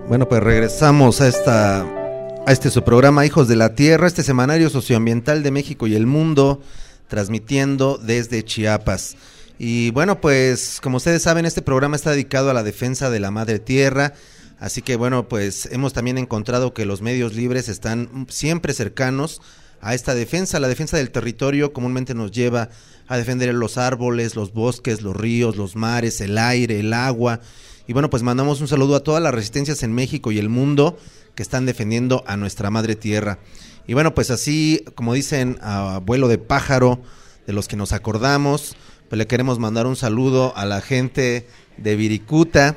Bueno, pues regresamos a este su programa Hijos de la Tierra, este semanario socioambiental de México y el mundo, transmitiendo desde Chiapas. Y bueno, pues como ustedes saben, este programa está dedicado a la defensa de la madre tierra, así que bueno, pues hemos también encontrado que los medios libres están siempre cercanos a esta defensa. La defensa del territorio comúnmente nos lleva a defender los árboles, los bosques, los ríos, los mares, el aire, el agua. Y bueno, pues mandamos un saludo a todas las resistencias en México y el mundo que están defendiendo a nuestra madre tierra. Y bueno, pues así, como dicen, a vuelo de pájaro, de los que nos acordamos, pues le queremos mandar un saludo a la gente de Viricuta,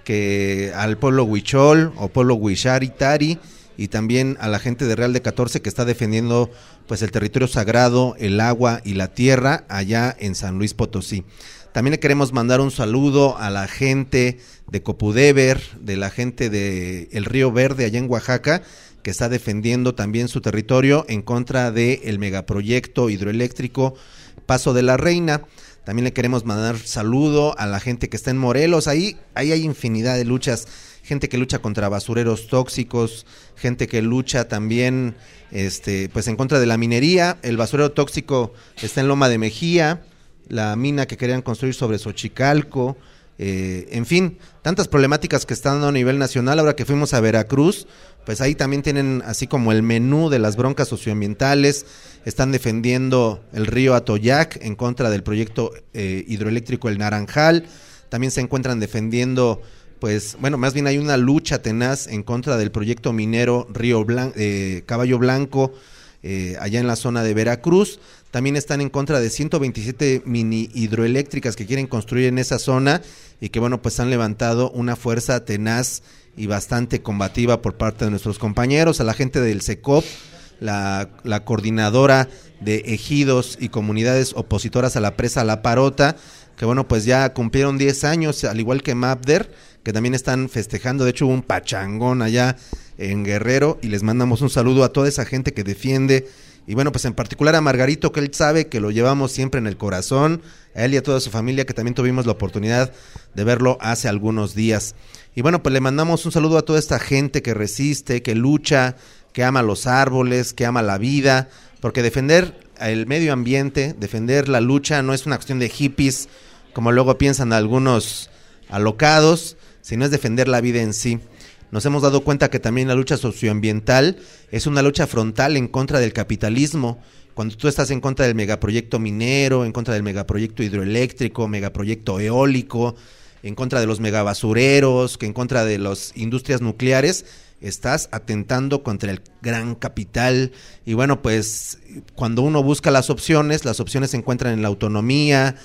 al pueblo Huichol o pueblo Huicharitari, y también a la gente de Real de 14 que está defendiendo pues el territorio sagrado, el agua y la tierra allá en San Luis Potosí. También le queremos mandar un saludo a la gente de Copudeber, de la gente de El Río Verde allá en Oaxaca, que está defendiendo también su territorio en contra del megaproyecto hidroeléctrico Paso de la Reina. También le queremos mandar saludo a la gente que está en Morelos. Ahí hay infinidad de luchas, gente que lucha contra basureros tóxicos, gente que lucha también pues en contra de la minería. El basurero tóxico está en Loma de Mejía, la mina que querían construir sobre Xochicalco, en fin, tantas problemáticas que están dando a nivel nacional. Ahora que fuimos a Veracruz, pues ahí también tienen así como el menú de las broncas socioambientales. Están defendiendo el río Atoyac en contra del proyecto hidroeléctrico El Naranjal. También se encuentran defendiendo, pues bueno, más bien hay una lucha tenaz en contra del proyecto minero Caballo Blanco, allá en la zona de Veracruz. También están en contra de 127 mini hidroeléctricas que quieren construir en esa zona y que bueno, pues han levantado una fuerza tenaz y bastante combativa por parte de nuestros compañeros. A la gente del SECOP, la coordinadora de ejidos y comunidades opositoras a la presa La Parota, que bueno, pues ya cumplieron 10 años, al igual que MAPDER, que también están festejando. De hecho hubo un pachangón allá en Guerrero y les mandamos un saludo a toda esa gente que defiende. Y bueno, pues en particular a Margarito, que él sabe que lo llevamos siempre en el corazón, a él y a toda su familia, que también tuvimos la oportunidad de verlo hace algunos días. Y bueno, pues le mandamos un saludo a toda esta gente que resiste, que lucha, que ama los árboles, que ama la vida, porque defender el medio ambiente, defender la lucha no es una cuestión de hippies, como luego piensan algunos alocados, sino es defender la vida en sí. Nos hemos dado cuenta que también la lucha socioambiental es una lucha frontal en contra del capitalismo. Cuando tú estás en contra del megaproyecto minero, en contra del megaproyecto hidroeléctrico, megaproyecto eólico, en contra de los megabasureros, que en contra de las industrias nucleares, estás atentando contra el gran capital. Y bueno, pues cuando uno busca las opciones se encuentran en la autonomía,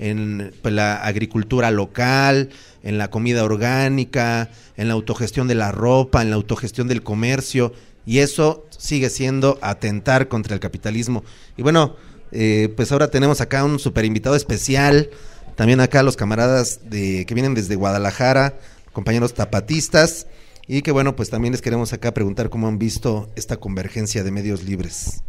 en pues, la agricultura local, en la comida orgánica, en la autogestión de la ropa, en la autogestión del comercio, y eso sigue siendo atentar contra el capitalismo. Y bueno, pues ahora tenemos acá un super invitado especial, también acá los camaradas que vienen desde Guadalajara, compañeros tapatistas, y que bueno, pues también les queremos acá preguntar cómo han visto esta convergencia de medios libres.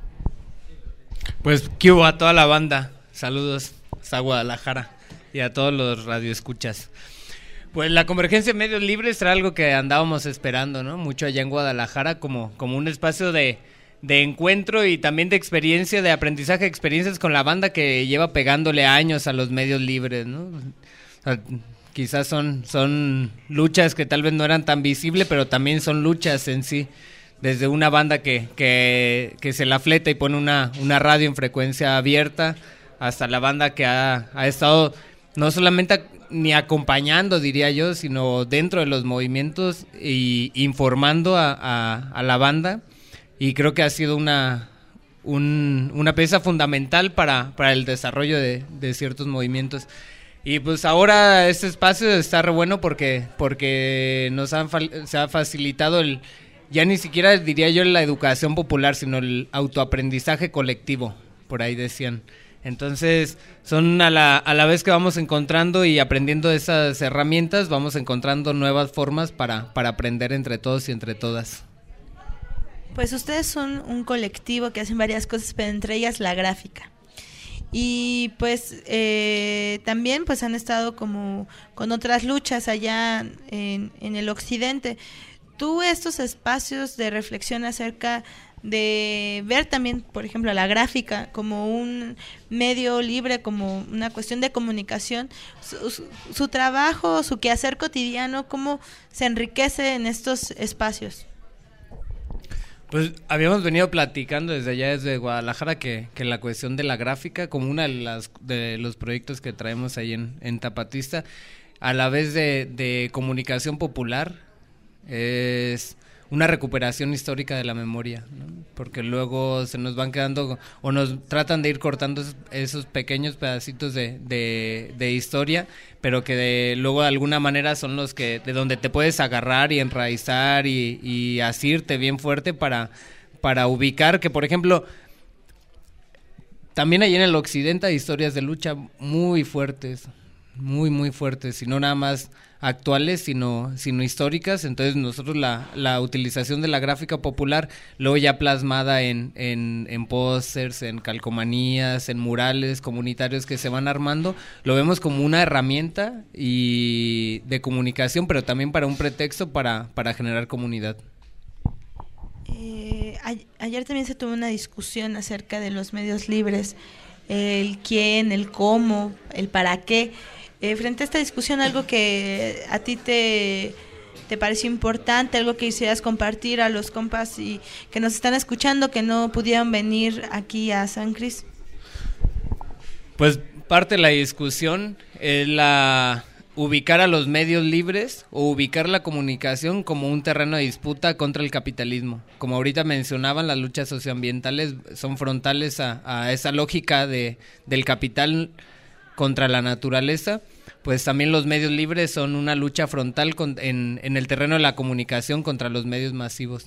Pues, ¿qué hubo a toda la banda? Saludos hasta Guadalajara y a todos los radioescuchas. Pues la convergencia de medios libres era algo que andábamos esperando, ¿no? Mucho allá en Guadalajara, como un espacio de encuentro y también de experiencia, de aprendizaje, experiencias con la banda que lleva pegándole años a los medios libres, ¿no? O sea, quizás son luchas que tal vez no eran tan visibles, pero también son luchas en sí. Desde una banda que se la fleta y pone una radio en frecuencia abierta, hasta la banda que ha estado no solamente ni acompañando, diría yo, sino dentro de los movimientos y informando a la banda. Y creo que ha sido una pieza fundamental para el desarrollo de ciertos movimientos. Y pues ahora este espacio está re bueno porque se ha facilitado ya ni siquiera diría yo la educación popular, sino el autoaprendizaje colectivo, por ahí decían. Entonces son a la vez que vamos encontrando y aprendiendo esas herramientas, vamos encontrando nuevas formas para aprender entre todos y entre todas. Pues ustedes son un colectivo que hacen varias cosas, pero entre ellas la gráfica. y pues también pues han estado como con otras luchas allá en el occidente. ¿Tú estos espacios de reflexión acerca de ver también, por ejemplo, la gráfica como un medio libre, como una cuestión de comunicación, su trabajo, su quehacer cotidiano, cómo se enriquece en estos espacios? Pues habíamos venido platicando desde allá, desde Guadalajara, que la cuestión de la gráfica, como una de los proyectos que traemos ahí en Tapatista, a la vez de comunicación popular, es una recuperación histórica de la memoria, ¿no? Porque luego se nos van quedando o nos tratan de ir cortando esos pequeños pedacitos de historia, pero que luego de alguna manera son los que de donde te puedes agarrar y enraizar y asirte bien fuerte para ubicar que, por ejemplo, también hay en el occidente hay historias de lucha muy fuertes, muy fuertes, y no nada más actuales, sino históricas. Entonces nosotros la utilización de la gráfica popular, luego ya plasmada en pósters, en calcomanías, en murales comunitarios que se van armando, lo vemos como una herramienta y de comunicación, pero también para un pretexto para generar comunidad. Ayer también se tuvo una discusión acerca de los medios libres, el quién, el cómo, el para qué. Frente a esta discusión, algo que a ti te pareció importante, algo que quisieras compartir a los compas y que nos están escuchando, que no pudieron venir aquí a San Cris. Pues parte de la discusión es ubicar a los medios libres o ubicar la comunicación como un terreno de disputa contra el capitalismo. Como ahorita mencionaban, las luchas socioambientales son frontales a esa lógica del capital contra la naturaleza. Pues también los medios libres son una lucha frontal en el terreno de la comunicación contra los medios masivos.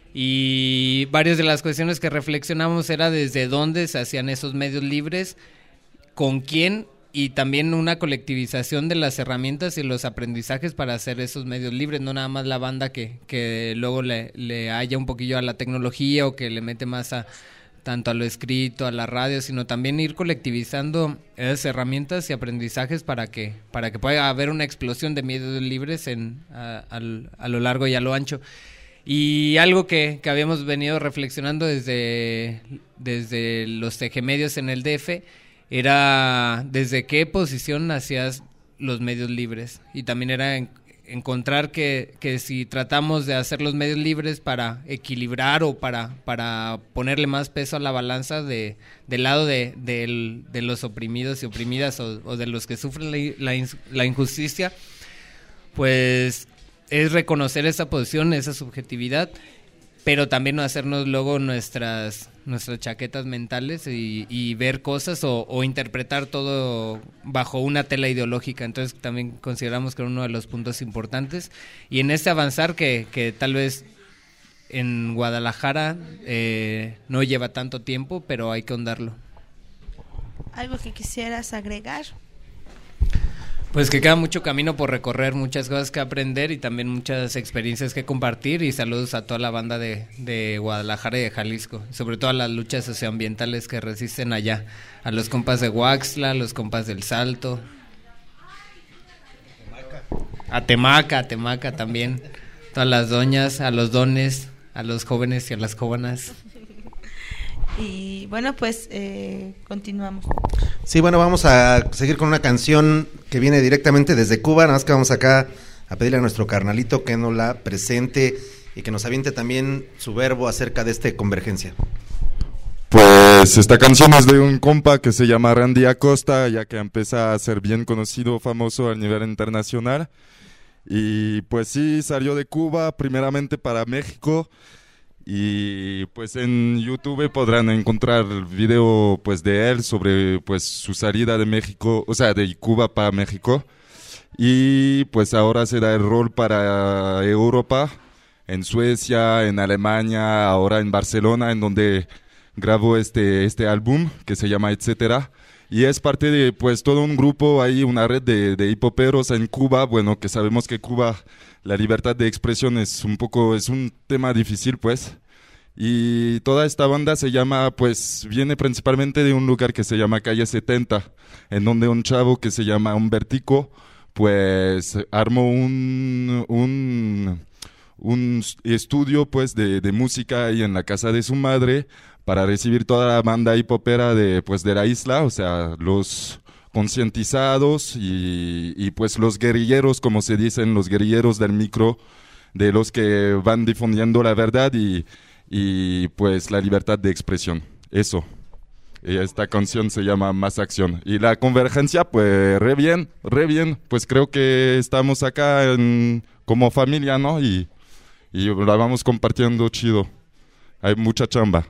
Y varias de las cuestiones que reflexionamos era desde dónde se hacían esos medios libres, con quién, y también una colectivización de las herramientas y los aprendizajes para hacer esos medios libres, no nada más la banda que luego le haya un poquillo a la tecnología o que le mete más tanto a lo escrito, a la radio, sino también ir colectivizando esas herramientas y aprendizajes para que pueda haber una explosión de medios libres a lo largo y a lo ancho. Y algo que habíamos venido reflexionando desde los tejemedios en el DF era desde qué posición hacías los medios libres, y también era encontrar que si tratamos de hacer los medios libres para equilibrar o para ponerle más peso a la balanza del lado de los oprimidos y oprimidas o de los que sufren la injusticia, pues es reconocer esa posición, esa subjetividad, pero también no hacernos luego nuestras chaquetas mentales y ver cosas o interpretar todo bajo una tela ideológica. Entonces también consideramos que era uno de los puntos importantes, y en este avanzar que tal vez en Guadalajara no lleva tanto tiempo, pero hay que ahondarlo. ¿Algo que quisieras agregar? Pues que queda mucho camino por recorrer, muchas cosas que aprender y también muchas experiencias que compartir, y saludos a toda la banda de Guadalajara y de Jalisco, sobre todo a las luchas socioambientales que resisten allá, a los compas de Huaxtla, a los compas del Salto, a Temaca también, todas las doñas, a los dones, a los jóvenes y a las jóvenes. Y bueno, pues continuamos. Sí, bueno, vamos a seguir con una canción que viene directamente desde Cuba. Nada más que vamos acá a pedirle a nuestro carnalito que nos la presente y que nos aviente también su verbo acerca de esta convergencia. Pues esta canción es de un compa que se llama Randy Acosta, ya que empieza a ser bien conocido, famoso a nivel internacional. Y pues sí, salió de Cuba primeramente para México. Y pues en YouTube podrán encontrar el video pues de él sobre pues su salida de México, o sea, de Cuba para México. Y pues ahora se da el rol para Europa, en Suecia, en Alemania, ahora en Barcelona, en donde grabó este álbum que se llama Etcétera. Y es parte de pues todo un grupo, hay una red de hipoperos en Cuba, bueno, que sabemos que Cuba, la libertad de expresión es un tema difícil pues, Y toda esta banda viene principalmente de un lugar que se llama Calle 70, en donde un chavo que se llama Humbertico, pues armó un estudio pues de música ahí en la casa de su madre para recibir toda la banda hipopera de la isla, o sea, los concientizados y pues los guerrilleros, como se dicen, los guerrilleros del micro, de los que van difundiendo la verdad y pues la libertad de expresión. Eso. Y esta canción se llama Más Acción. Y la convergencia, pues re bien. Pues creo que estamos acá como familia, ¿no? Y la vamos compartiendo chido. Hay mucha chamba.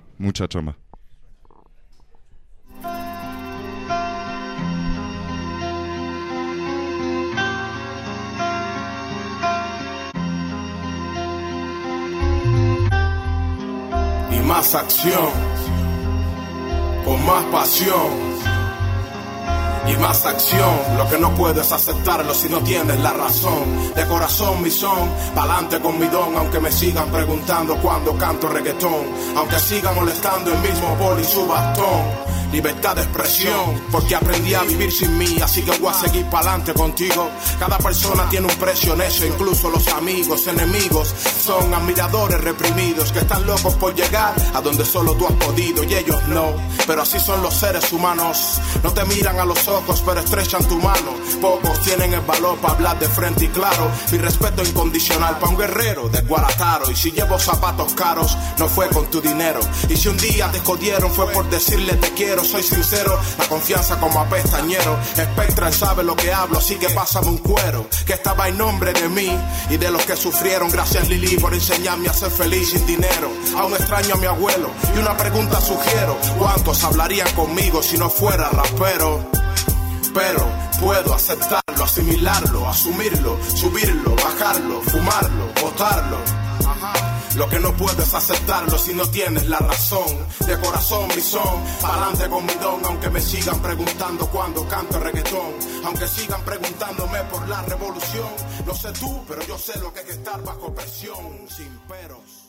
Y más acción, con más pasión. Y más acción, lo que no puedes aceptarlo si no tienes la razón. De corazón mi son, pa'lante con mi don. Aunque me sigan preguntando cuando canto reggaetón, aunque sigan molestando el mismo boli y su bastón. Libertad de expresión, porque aprendí a vivir sin mí, así que voy a seguir pa'lante contigo. Cada persona tiene un precio en eso, incluso los amigos, enemigos. Son admiradores reprimidos que están locos por llegar a donde solo tú has podido y ellos no. Pero así son los seres humanos, no te miran a los ojos pero estrechan tu mano. Pocos tienen el valor para hablar de frente y claro. Mi respeto incondicional pa' un guerrero de Guarataro. Y si llevo zapatos caros, no fue con tu dinero. Y si un día te jodieron fue por decirle te quiero. Soy sincero, la confianza como a pestañero. Spectral sabe lo que hablo, así que pásame un cuero que estaba en nombre de mí y de los que sufrieron. Gracias Lili por enseñarme a ser feliz sin dinero. Aún extraño a mi abuelo y una pregunta sugiero: ¿cuántos hablarían conmigo si no fuera rapero? Pero puedo aceptarlo, asimilarlo, asumirlo, subirlo, bajarlo, fumarlo, botarlo. Lo que no puedes aceptarlo si no tienes la razón. De corazón mi son, pa'lante con mi don. Aunque me sigan preguntando cuando canto reggaetón, aunque sigan preguntándome por la revolución. No sé tú, pero yo sé lo que es estar bajo presión, sin peros.